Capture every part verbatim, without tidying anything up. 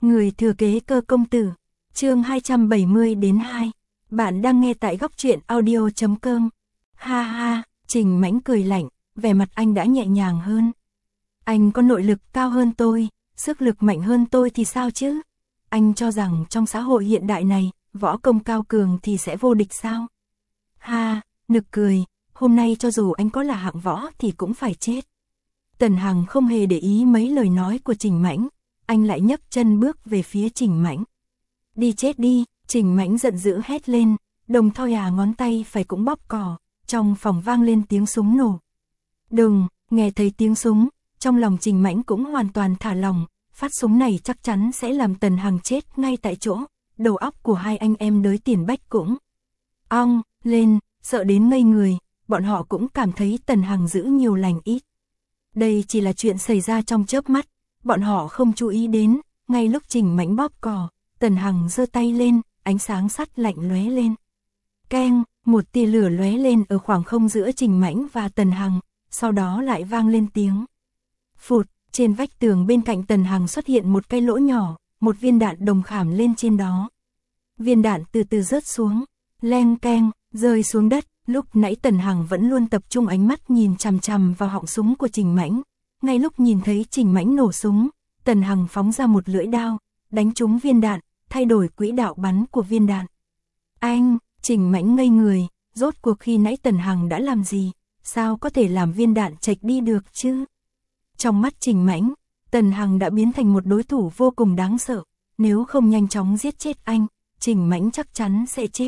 Người thừa kế Cơ công tử. Chương hai trăm bảy mươi đến hai. Bạn đang nghe tại góc truyện audio chấm com. Ha ha, Trình Mãnh cười lạnh, vẻ mặt anh đã nhẹ nhàng hơn. Anh có nội lực cao hơn tôi, sức lực mạnh hơn tôi thì sao chứ? Anh cho rằng trong xã hội hiện đại này, võ công cao cường thì sẽ vô địch sao? Ha, nực cười, hôm nay cho dù anh có là hạng võ thì cũng phải chết. Tần Hằng không hề để ý mấy lời nói của Trình Mãnh, anh lại nhấc chân bước về phía Trình Mãnh. Đi chết đi, Trình Mãnh giận dữ hét lên, đồng thoi à ngón tay phải cũng bóp cò, trong phòng vang lên tiếng súng nổ. Đừng, nghe thấy tiếng súng, trong lòng Trình Mãnh cũng hoàn toàn thả lòng, phát súng này chắc chắn sẽ làm Tần Hằng chết ngay tại chỗ, đầu óc của hai anh em Đới Tiền Bách cũng ong lên, sợ đến ngây người, bọn họ cũng cảm thấy Tần Hằng giữ nhiều lành ít. Đây chỉ là chuyện xảy ra trong chớp mắt, bọn họ không chú ý đến, ngay lúc Trình Mãnh bóp cò, Tần Hằng giơ tay lên, ánh sáng sắt lạnh lóe lên. Keng, một tia lửa lóe lên ở khoảng không giữa Trình Mãnh và Tần Hằng, sau đó lại vang lên tiếng phụt, trên vách tường bên cạnh Tần Hằng xuất hiện một cái lỗ nhỏ, một viên đạn đồng khảm lên trên đó. Viên đạn từ từ rớt xuống, leng keng, rơi xuống đất. Lúc nãy Tần Hằng vẫn luôn tập trung ánh mắt nhìn chằm chằm vào họng súng của Trình Mãnh. Ngay lúc nhìn thấy Trình Mãnh nổ súng, Tần Hằng phóng ra một lưỡi đao, đánh trúng viên đạn, thay đổi quỹ đạo bắn của viên đạn. Anh, Trình Mãnh ngây người, rốt cuộc khi nãy Tần Hằng đã làm gì, sao có thể làm viên đạn chệch đi được chứ? Trong mắt Trình Mãnh, Tần Hằng đã biến thành một đối thủ vô cùng đáng sợ, nếu không nhanh chóng giết chết anh, Trình Mãnh chắc chắn sẽ chết.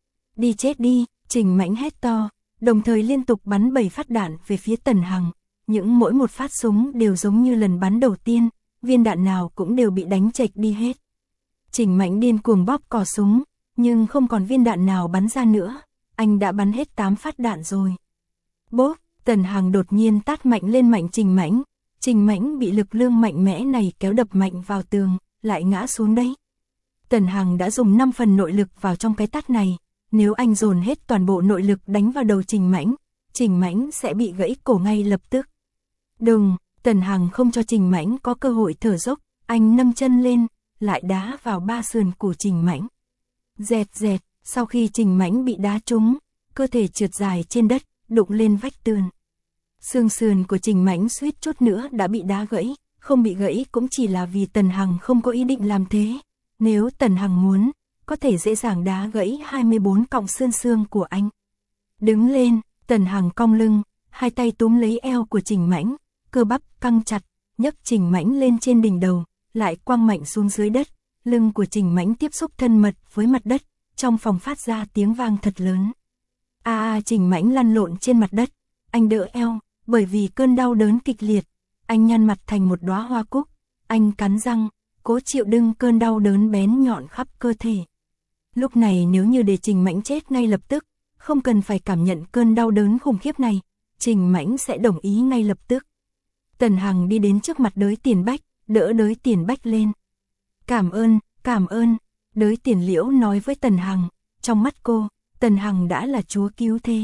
Đi chết đi, Trình Mãnh hét to, đồng thời liên tục bắn bảy phát đạn về phía Tần Hằng, những mỗi một phát súng đều giống như lần bắn đầu tiên, viên đạn nào cũng đều bị đánh chệch đi hết. Trình Mãnh điên cuồng bóp cò súng, nhưng không còn viên đạn nào bắn ra nữa, anh đã bắn hết tám phát đạn rồi. Bốp, Tần Hằng đột nhiên tát mạnh lên mạnh Trình Mãnh, Trình Mãnh bị lực lượng mạnh mẽ này kéo đập mạnh vào tường, lại ngã xuống đấy. Tần Hằng đã dùng năm phần nội lực vào trong cái tát này. Nếu anh dồn hết toàn bộ nội lực đánh vào đầu Trình Mãnh, Trình Mãnh sẽ bị gãy cổ ngay lập tức. Đừng, Tần Hằng không cho Trình Mãnh có cơ hội thở dốc, anh nâng chân lên, lại đá vào ba sườn của Trình Mãnh. Dẹt dẹt, sau khi Trình Mãnh bị đá trúng, cơ thể trượt dài trên đất, đụng lên vách tường. Xương sườn của Trình Mãnh suýt chút nữa đã bị đá gãy, không bị gãy cũng chỉ là vì Tần Hằng không có ý định làm thế. Nếu Tần Hằng muốn, có thể dễ dàng đá gãy hai mươi bốn cọng xương xương của anh. Đứng lên, Tần Hằng cong lưng, hai tay túm lấy eo của Trình Mãnh, cơ bắp căng chặt, nhấc Trình Mãnh lên trên đỉnh đầu, lại quăng mạnh xuống dưới đất, lưng của Trình Mãnh tiếp xúc thân mật với mặt đất, trong phòng phát ra tiếng vang thật lớn. A a Trình Mãnh lăn lộn trên mặt đất, anh đỡ eo, bởi vì cơn đau đớn kịch liệt, anh nhăn mặt thành một đóa hoa cúc, anh cắn răng, cố chịu đựng cơn đau đớn bén nhọn khắp cơ thể. Lúc này nếu như để Trình Mãnh chết ngay lập tức, không cần phải cảm nhận cơn đau đớn khủng khiếp này, Trình Mãnh sẽ đồng ý ngay lập tức. Tần Hằng đi đến trước mặt Đới Tiền Bách, đỡ Đới Tiền Bách lên. Cảm ơn, cảm ơn, Đới Tiền Liễu nói với Tần Hằng, trong mắt cô, Tần Hằng đã là chúa cứu thế.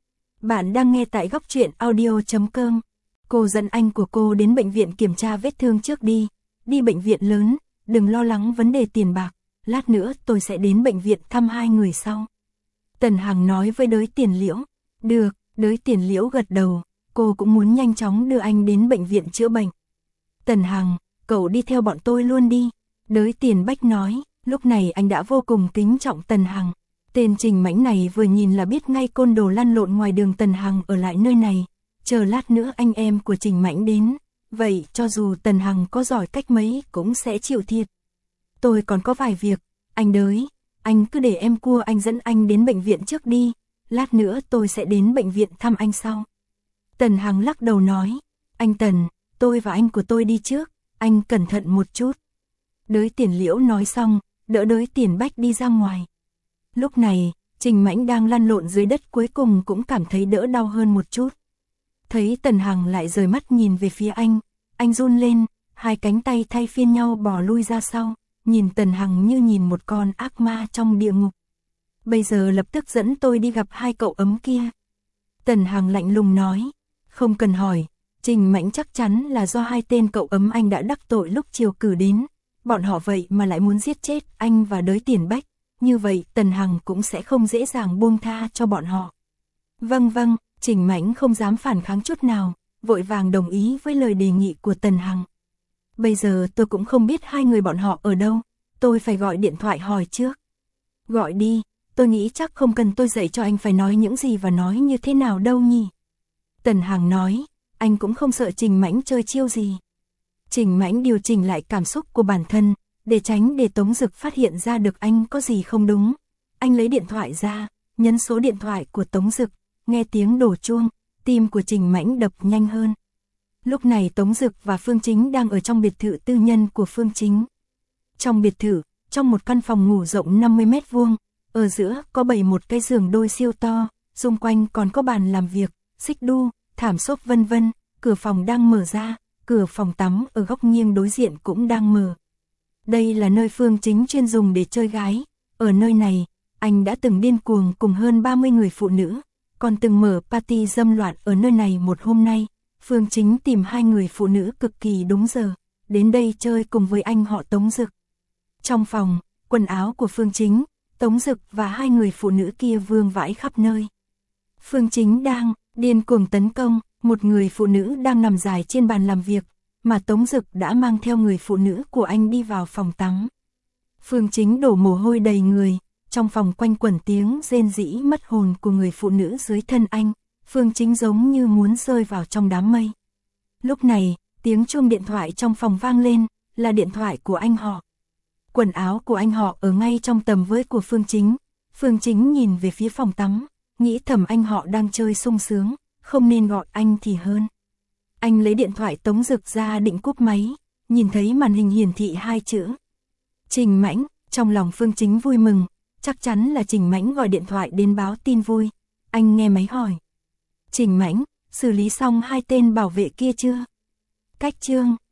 Bạn đang nghe tại góc truyện audio chấm com. Cô dẫn anh của cô đến bệnh viện kiểm tra vết thương trước đi, đi bệnh viện lớn, đừng lo lắng vấn đề tiền bạc. Lát nữa tôi sẽ đến bệnh viện thăm hai người sau. Tần Hằng nói với Đới Tiền Liễu. Được, Đới Tiền Liễu gật đầu, cô cũng muốn nhanh chóng đưa anh đến bệnh viện chữa bệnh. Tần Hằng, cậu đi theo bọn tôi luôn đi. Đới Tiền Bách nói, lúc này anh đã vô cùng kính trọng Tần Hằng. Tên Trình Mãnh này vừa nhìn là biết ngay côn đồ lăn lộn ngoài đường Tần Hằng ở lại nơi này. Chờ lát nữa anh em của Trình Mãnh đến, vậy cho dù Tần Hằng có giỏi cách mấy cũng sẽ chịu thiệt. Tôi còn có vài việc, anh Đới, anh cứ để em cua anh dẫn anh đến bệnh viện trước đi, lát nữa tôi sẽ đến bệnh viện thăm anh sau. Tần Hằng lắc đầu nói, anh Tần, tôi và anh của tôi đi trước, anh cẩn thận một chút. Đới Tiền Liễu nói xong, đỡ Đới Tiền Bách đi ra ngoài. Lúc này, Trình Mãnh đang lăn lộn dưới đất cuối cùng cũng cảm thấy đỡ đau hơn một chút. Thấy Tần Hằng lại rời mắt nhìn về phía anh, anh run lên, hai cánh tay thay phiên nhau bò lui ra sau. Nhìn Tần Hằng như nhìn một con ác ma trong địa ngục. Bây giờ lập tức dẫn tôi đi gặp hai cậu ấm kia. Tần Hằng lạnh lùng nói, không cần hỏi, Trình Mãnh chắc chắn là do hai tên cậu ấm anh đã đắc tội lúc chiều cử đến, bọn họ vậy mà lại muốn giết chết anh và Đới Tiền Bách, như vậy Tần Hằng cũng sẽ không dễ dàng buông tha cho bọn họ. Vâng vâng, Trình Mãnh không dám phản kháng chút nào, vội vàng đồng ý với lời đề nghị của Tần Hằng. Bây giờ tôi cũng không biết hai người bọn họ ở đâu, tôi phải gọi điện thoại hỏi trước. Gọi đi, tôi nghĩ chắc không cần tôi dạy cho anh phải nói những gì và nói như thế nào đâu nhỉ. Tần Hằng nói, anh cũng không sợ Trình Mãnh chơi chiêu gì. Trình Mãnh điều chỉnh lại cảm xúc của bản thân, để tránh để Tống Dực phát hiện ra được anh có gì không đúng. Anh lấy điện thoại ra, nhấn số điện thoại của Tống Dực, nghe tiếng đổ chuông, tim của Trình Mãnh đập nhanh hơn. Lúc này Tống Dực và Phương Chính đang ở trong biệt thự tư nhân của Phương Chính. Trong biệt thự, trong một căn phòng ngủ rộng năm mươi mét vuông, ở giữa có bày một cái giường đôi siêu to, xung quanh còn có bàn làm việc, xích đu, thảm xốp vân vân, cửa phòng đang mở ra, cửa phòng tắm ở góc nghiêng đối diện cũng đang mở. Đây là nơi Phương Chính chuyên dùng để chơi gái, ở nơi này, anh đã từng điên cuồng cùng hơn ba mươi người phụ nữ, còn từng mở party dâm loạn ở nơi này một hôm nay. Phương Chính tìm hai người phụ nữ cực kỳ đúng giờ, đến đây chơi cùng với anh họ Tống Dực. Trong phòng, quần áo của Phương Chính, Tống Dực và hai người phụ nữ kia vương vãi khắp nơi. Phương Chính đang điên cuồng tấn công, một người phụ nữ đang nằm dài trên bàn làm việc, mà Tống Dực đã mang theo người phụ nữ của anh đi vào phòng tắm. Phương Chính đổ mồ hôi đầy người, trong phòng quanh quẩn tiếng rên rỉ mất hồn của người phụ nữ dưới thân anh. Phương Chính giống như muốn rơi vào trong đám mây. Lúc này, tiếng chuông điện thoại trong phòng vang lên, là điện thoại của anh họ. Quần áo của anh họ ở ngay trong tầm với của Phương Chính. Phương Chính nhìn về phía phòng tắm, nghĩ thầm anh họ đang chơi sung sướng, không nên gọi anh thì hơn. Anh lấy điện thoại Tống Dực ra định cúp máy, nhìn thấy màn hình hiển thị hai chữ Trình Mãnh, trong lòng Phương Chính vui mừng, chắc chắn là Trình Mãnh gọi điện thoại đến báo tin vui. Anh nghe máy hỏi. Trình Mãnh, xử lý xong hai tên bảo vệ kia chưa? Cách chương